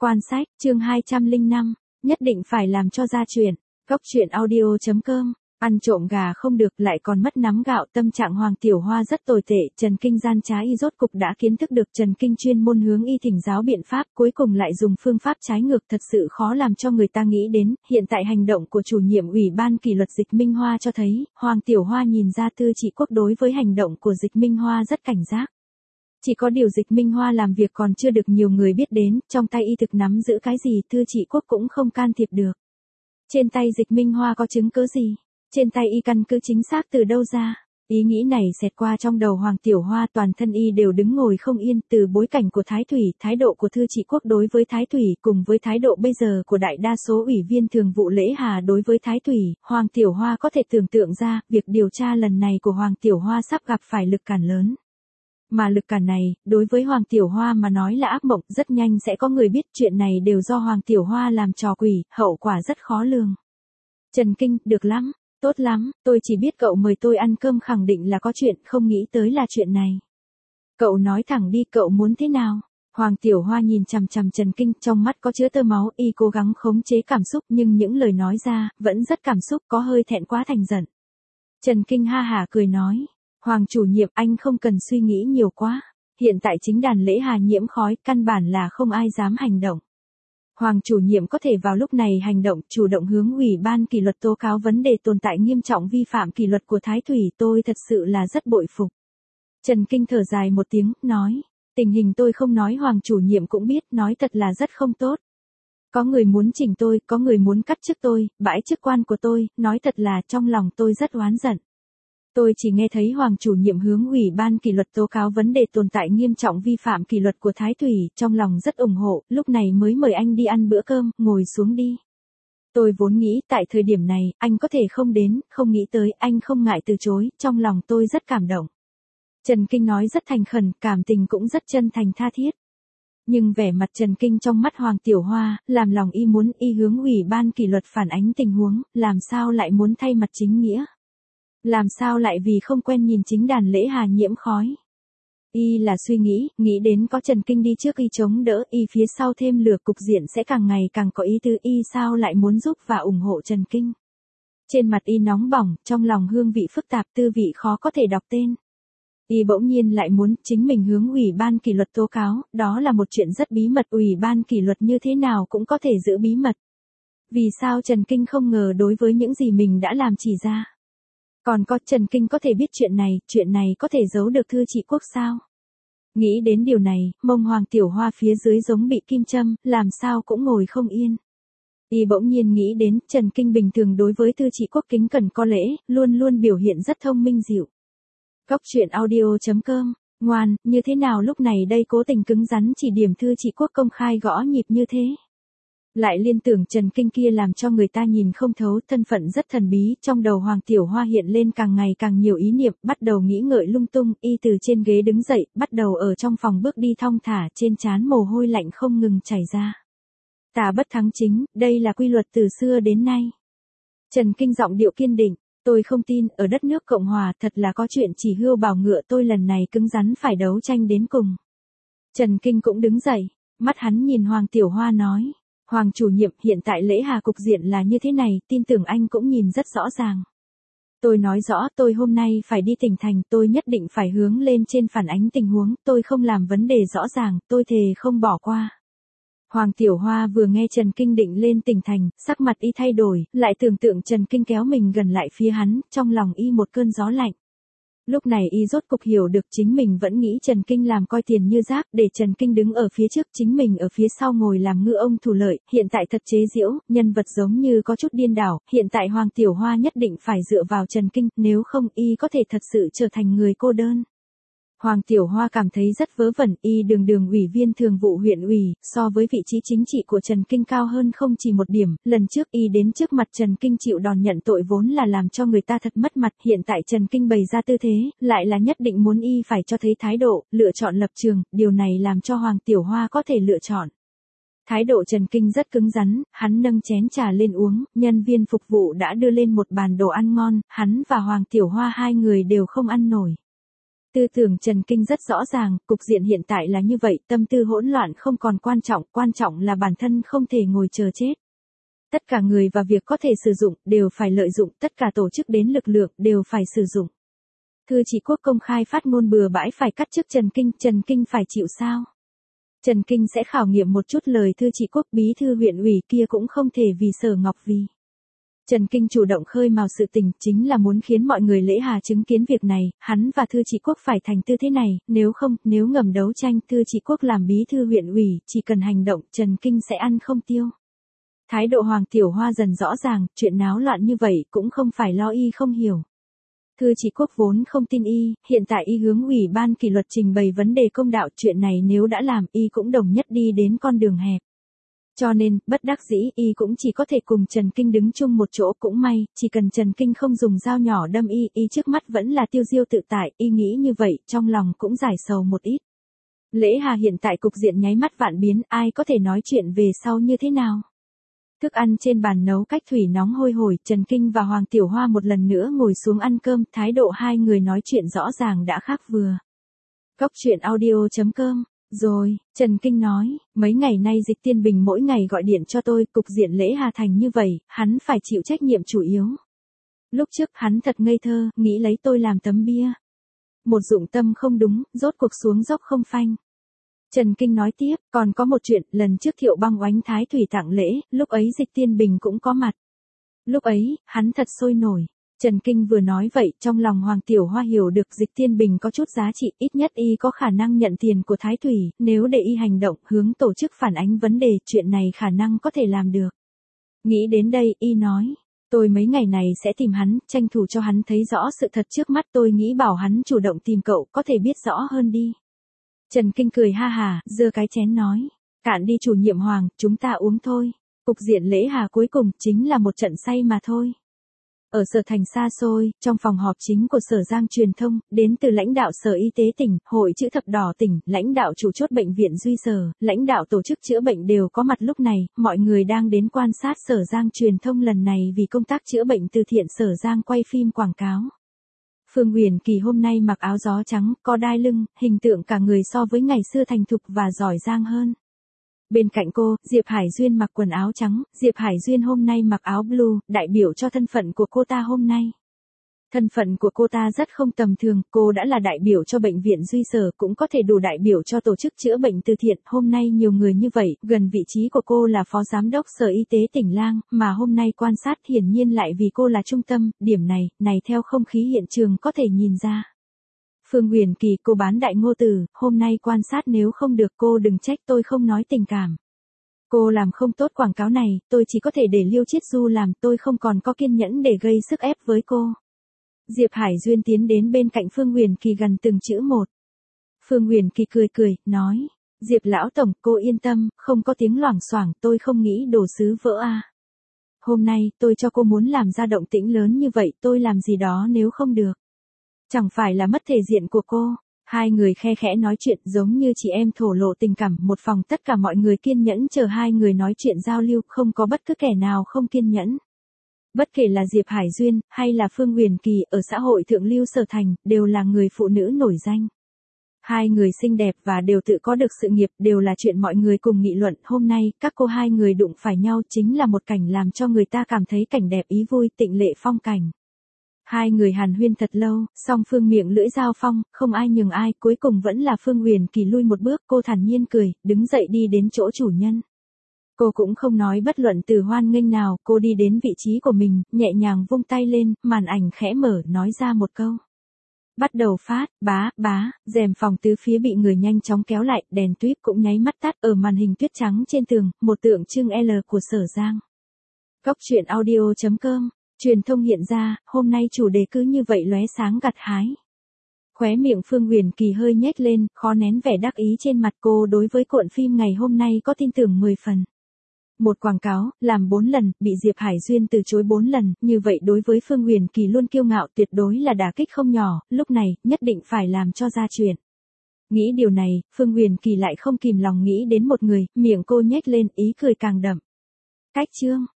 Quan sách, chương 205, nhất định phải làm cho ra chuyện. Góc truyện audio.com. Ăn trộm gà không được lại còn mất nắm gạo, tâm trạng Hoàng Tiểu Hoa rất tồi tệ. Trần Kinh gian trá y rốt cục đã kiến thức được Trần Kinh chuyên môn hướng y thỉnh giáo biện pháp, cuối cùng lại dùng phương pháp trái ngược, thật sự khó làm cho người ta nghĩ đến. Hiện tại hành động của chủ nhiệm ủy ban kỷ luật Dịch Minh Hoa cho thấy, Hoàng Tiểu Hoa nhìn ra Tư Trị Quốc đối với hành động của Dịch Minh Hoa rất cảnh giác. Chỉ có điều Dịch Minh Hoa làm việc còn chưa được nhiều người biết đến, trong tay y thực nắm giữ cái gì Tư Trị Quốc cũng không can thiệp được. Trên tay Dịch Minh Hoa có chứng cứ gì? Trên tay y căn cứ chính xác từ đâu ra? Ý nghĩ này xẹt qua trong đầu Hoàng Tiểu Hoa, toàn thân y đều đứng ngồi không yên, từ bối cảnh của Thái Thủy, thái độ của Tư Trị Quốc đối với Thái Thủy, cùng với thái độ bây giờ của đại đa số ủy viên thường vụ Lễ Hà đối với Thái Thủy, Hoàng Tiểu Hoa có thể tưởng tượng ra, việc điều tra lần này của Hoàng Tiểu Hoa sắp gặp phải lực cản lớn. Mà lực cản này, đối với Hoàng Tiểu Hoa mà nói là ác mộng, rất nhanh sẽ có người biết chuyện này đều do Hoàng Tiểu Hoa làm trò quỷ, hậu quả rất khó lường. Trần Kinh, được lắm, tốt lắm, tôi chỉ biết cậu mời tôi ăn cơm khẳng định là có chuyện, không nghĩ tới là chuyện này. Cậu nói thẳng đi, cậu muốn thế nào? Hoàng Tiểu Hoa nhìn chằm chằm Trần Kinh, trong mắt có chứa tơ máu, y cố gắng khống chế cảm xúc nhưng những lời nói ra, vẫn rất cảm xúc, có hơi thẹn quá thành giận. Trần Kinh ha hả cười nói. Hoàng chủ nhiệm, anh không cần suy nghĩ nhiều quá. Hiện tại chính đàn Lễ Hà nhiễm khói, căn bản là không ai dám hành động. Hoàng chủ nhiệm có thể vào lúc này hành động, chủ động hướng ủy ban kỷ luật tố cáo vấn đề tồn tại nghiêm trọng vi phạm kỷ luật của Thái Thủy, tôi thật sự là rất bội phục. Trần Kinh thở dài một tiếng, nói, tình hình tôi không nói Hoàng chủ nhiệm cũng biết, nói thật là rất không tốt. Có người muốn chỉnh tôi, có người muốn cắt chức tôi, bãi chức quan của tôi, nói thật là trong lòng tôi rất oán giận. Tôi chỉ nghe thấy Hoàng chủ nhiệm hướng ủy ban kỷ luật tố cáo vấn đề tồn tại nghiêm trọng vi phạm kỷ luật của Thái Thủy, trong lòng rất ủng hộ, lúc này mới mời anh đi ăn bữa cơm, ngồi xuống đi. Tôi vốn nghĩ tại thời điểm này, anh có thể không đến, không nghĩ tới, anh không ngại từ chối, trong lòng tôi rất cảm động. Trần Kinh nói rất thành khẩn, cảm tình cũng rất chân thành tha thiết. Nhưng vẻ mặt Trần Kinh trong mắt Hoàng Tiểu Hoa, làm lòng y muốn y hướng ủy ban kỷ luật phản ánh tình huống, làm sao lại muốn thay mặt chính nghĩa. Làm sao lại vì không quen nhìn chính đàn Lễ Hà nhiễm khói. Y là suy nghĩ đến có Trần Kinh đi trước y chống đỡ, y phía sau thêm lửa, cục diện sẽ càng ngày càng có ý tứ, y sao lại muốn giúp và ủng hộ Trần Kinh. Trên mặt y nóng bỏng, trong lòng hương vị phức tạp, tư vị khó có thể đọc tên. Y bỗng nhiên lại muốn chính mình hướng ủy ban kỷ luật tố cáo, đó là một chuyện rất bí mật, ủy ban kỷ luật như thế nào cũng có thể giữ bí mật. Vì sao Trần Kinh không ngờ đối với những gì mình đã làm chỉ ra. Còn có Trần Kinh có thể biết chuyện này có thể giấu được Tư Trị Quốc sao? Nghĩ đến điều này, mông Hoàng Tiểu Hoa phía dưới giống bị kim châm, làm sao cũng ngồi không yên. Y bỗng nhiên nghĩ đến Trần Kinh bình thường đối với Tư Trị Quốc kính cẩn có lễ, luôn luôn biểu hiện rất thông minh dịu. Góc truyện audio.com, ngoan, như thế nào lúc này đây cố tình cứng rắn chỉ điểm Tư Trị Quốc công khai gõ nhịp như thế? Lại liên tưởng Trần Kinh kia làm cho người ta nhìn không thấu, thân phận rất thần bí, trong đầu Hoàng Tiểu Hoa hiện lên càng ngày càng nhiều ý niệm, bắt đầu nghĩ ngợi lung tung, y từ trên ghế đứng dậy, bắt đầu ở trong phòng bước đi thong thả, trên trán mồ hôi lạnh không ngừng chảy ra. Tà bất thắng chính, đây là quy luật từ xưa đến nay. Trần Kinh giọng điệu kiên định, tôi không tin, ở đất nước Cộng Hòa thật là có chuyện chỉ hươu bảo ngựa, tôi lần này cứng rắn phải đấu tranh đến cùng. Trần Kinh cũng đứng dậy, mắt hắn nhìn Hoàng Tiểu Hoa nói. Hoàng chủ nhiệm, hiện tại Lễ Hà cục diện là như thế này, tin tưởng anh cũng nhìn rất rõ ràng. Tôi nói rõ, tôi hôm nay phải đi tỉnh thành, tôi nhất định phải hướng lên trên phản ánh tình huống, tôi không làm vấn đề rõ ràng, tôi thề không bỏ qua. Hoàng Tiểu Hoa vừa nghe Trần Kinh định lên tỉnh thành, sắc mặt y thay đổi, lại tưởng tượng Trần Kinh kéo mình gần lại phía hắn, trong lòng y một cơn gió lạnh. Lúc này y rốt cục hiểu được chính mình vẫn nghĩ Trần Kinh làm coi tiền như rác, để Trần Kinh đứng ở phía trước, chính mình ở phía sau ngồi làm ngư ông thủ lợi, hiện tại thật chế giễu, nhân vật giống như có chút điên đảo, hiện tại Hoàng Tiểu Hoa nhất định phải dựa vào Trần Kinh, nếu không y có thể thật sự trở thành người cô đơn. Hoàng Tiểu Hoa cảm thấy rất vớ vẩn, y đường ủy viên thường vụ huyện ủy, so với vị trí chính trị của Trần Kinh cao hơn không chỉ một điểm, lần trước y đến trước mặt Trần Kinh chịu đòn nhận tội vốn là làm cho người ta thật mất mặt, hiện tại Trần Kinh bày ra tư thế, lại là nhất định muốn y phải cho thấy thái độ, lựa chọn lập trường, điều này làm cho Hoàng Tiểu Hoa có thể lựa chọn. Thái độ Trần Kinh rất cứng rắn, hắn nâng chén trà lên uống, nhân viên phục vụ đã đưa lên một bàn đồ ăn ngon, hắn và Hoàng Tiểu Hoa hai người đều không ăn nổi. Tư tưởng Trần Kinh rất rõ ràng, cục diện hiện tại là như vậy, tâm tư hỗn loạn không còn quan trọng là bản thân không thể ngồi chờ chết. Tất cả người và việc có thể sử dụng, đều phải lợi dụng, tất cả tổ chức đến lực lượng, đều phải sử dụng. Thư Chỉ Quốc công khai phát ngôn bừa bãi phải cắt chức Trần Kinh phải chịu sao? Trần Kinh sẽ khảo nghiệm một chút lời Thư Chỉ Quốc bí thư huyện ủy kia cũng không thể vì Sở Ngọc vì. Trần Kinh chủ động khơi mào sự tình chính là muốn khiến mọi người Lễ Hà chứng kiến việc này, hắn và Thư Chỉ Quốc phải thành tư thế này, nếu ngầm đấu tranh Thư Chỉ Quốc làm bí thư huyện ủy, chỉ cần hành động Trần Kinh sẽ ăn không tiêu. Thái độ Hoàng Tiểu Hoa dần rõ ràng, chuyện náo loạn như vậy cũng không phải lo y không hiểu. Thư Chỉ Quốc vốn không tin y, hiện tại y hướng ủy ban kỷ luật trình bày vấn đề công đạo, chuyện này nếu đã làm y cũng đồng nhất đi đến con đường hẹp. Cho nên, bất đắc dĩ y cũng chỉ có thể cùng Trần Kinh đứng chung một chỗ, cũng may, chỉ cần Trần Kinh không dùng dao nhỏ đâm y trước mắt vẫn là tiêu diêu tự tại, y nghĩ như vậy, trong lòng cũng giải sầu một ít. Lễ Hà hiện tại cục diện nháy mắt vạn biến, ai có thể nói chuyện về sau như thế nào? Thức ăn trên bàn nấu cách thủy nóng hôi hổi, Trần Kinh và Hoàng Tiểu Hoa một lần nữa ngồi xuống ăn cơm, thái độ hai người nói chuyện rõ ràng đã khác vừa. Cốc truyện audio.com. Rồi, Trần Kinh nói, mấy ngày nay Dịch Tiên Bình mỗi ngày gọi điện cho tôi, cục diện Lễ Hà thành như vậy, hắn phải chịu trách nhiệm chủ yếu. Lúc trước hắn thật ngây thơ, nghĩ lấy tôi làm tấm bia. Một dụng tâm không đúng, rốt cuộc xuống dốc không phanh. Trần Kinh nói tiếp, còn có một chuyện, lần trước Thiệu Băng oánh Thái Thủy tặng lễ, lúc ấy Dịch Tiên Bình cũng có mặt. Lúc ấy, hắn thật sôi nổi. Trần Kinh vừa nói vậy, trong lòng Hoàng Tiểu Hoa hiểu được Dịch Tiên Bình có chút giá trị, ít nhất y có khả năng nhận tiền của Thái Thủy, nếu để y hành động, hướng tổ chức phản ánh vấn đề, chuyện này khả năng có thể làm được. Nghĩ đến đây, y nói, tôi mấy ngày này sẽ tìm hắn, tranh thủ cho hắn thấy rõ sự thật trước mắt, tôi nghĩ bảo hắn chủ động tìm cậu, có thể biết rõ hơn đi. Trần Kinh cười ha hà, giơ cái chén nói, cạn đi chủ nhiệm Hoàng, chúng ta uống thôi. Cục diện Lễ Hà cuối cùng chính là một trận say mà thôi. Ở Sở Thành xa xôi, trong phòng họp chính của Sở Giang Truyền thông, đến từ lãnh đạo Sở Y tế tỉnh, Hội Chữ Thập Đỏ tỉnh, lãnh đạo chủ chốt bệnh viện Duy Sở, lãnh đạo tổ chức chữa bệnh đều có mặt lúc này, mọi người đang đến quan sát Sở Giang Truyền thông lần này vì công tác chữa bệnh từ thiện Sở Giang quay phim quảng cáo. Phương Huyền Kỳ hôm nay mặc áo gió trắng, có đai lưng, hình tượng cả người so với ngày xưa thành thục và giỏi giang hơn. Bên cạnh cô, Diệp Hải Duyên mặc quần áo trắng, Diệp Hải Duyên hôm nay mặc áo blue, đại biểu cho thân phận của cô ta hôm nay. Thân phận của cô ta rất không tầm thường, cô đã là đại biểu cho bệnh viện Duy Sở, cũng có thể đủ đại biểu cho tổ chức chữa bệnh từ thiện, hôm nay nhiều người như vậy, gần vị trí của cô là Phó Giám đốc Sở Y tế tỉnh Lang, mà hôm nay quan sát hiển nhiên lại vì cô là trung tâm, điểm này theo không khí hiện trường có thể nhìn ra. Phương Huyền Kỳ, cô bán đại ngô tử, hôm nay quan sát nếu không được cô đừng trách tôi không nói tình cảm. Cô làm không tốt quảng cáo này, tôi chỉ có thể để Liêu Chiết Du làm, tôi không còn có kiên nhẫn để gây sức ép với cô. Diệp Hải Duyên tiến đến bên cạnh Phương Huyền Kỳ gần từng chữ một. Phương Huyền Kỳ cười, nói, Diệp lão tổng, cô yên tâm, không có tiếng loảng xoảng, tôi không nghĩ đồ sứ vỡ a. Hôm nay, tôi cho cô muốn làm ra động tĩnh lớn như vậy, tôi làm gì đó nếu không được. Chẳng phải là mất thể diện của cô. Hai người khe khẽ nói chuyện giống như chị em thổ lộ tình cảm, một phòng tất cả mọi người kiên nhẫn chờ hai người nói chuyện giao lưu, không có bất cứ kẻ nào không kiên nhẫn. Bất kể là Diệp Hải Duyên, hay là Phương Huyền Kỳ, ở xã hội thượng lưu Sở Thành, đều là người phụ nữ nổi danh. Hai người xinh đẹp và đều tự có được sự nghiệp, đều là chuyện mọi người cùng nghị luận, hôm nay, các cô hai người đụng phải nhau chính là một cảnh làm cho người ta cảm thấy cảnh đẹp ý vui, tịnh lệ phong cảnh. Hai người hàn huyên thật lâu, song phương miệng lưỡi giao phong, không ai nhường ai, cuối cùng vẫn là Phương Huyền Kỳ lui một bước, cô thản nhiên cười, đứng dậy đi đến chỗ chủ nhân. Cô cũng không nói bất luận từ hoan nghênh nào, cô đi đến vị trí của mình, nhẹ nhàng vung tay lên, màn ảnh khẽ mở, nói ra một câu. Bắt đầu phát, bá, rèm phòng tứ phía bị người nhanh chóng kéo lại, đèn tuyếp cũng nháy mắt tắt, ở màn hình tuyết trắng trên tường, một tượng trưng L của Sở Giang. Cốc truyện audio.com. Truyền thông hiện ra, hôm nay chủ đề cứ như vậy lóe sáng gặt hái. Khóe miệng Phương Huyền Kỳ hơi nhếch lên, khó nén vẻ đắc ý trên mặt cô đối với cuộn phim ngày hôm nay có tin tưởng 10 phần. Một quảng cáo, làm 4 lần, bị Diệp Hải Duyên từ chối 4 lần, như vậy đối với Phương Huyền Kỳ luôn kiêu ngạo tuyệt đối là đả kích không nhỏ, lúc này, nhất định phải làm cho ra chuyện. Nghĩ điều này, Phương Huyền Kỳ lại không kìm lòng nghĩ đến một người, miệng cô nhếch lên, ý cười càng đậm. Cách chương.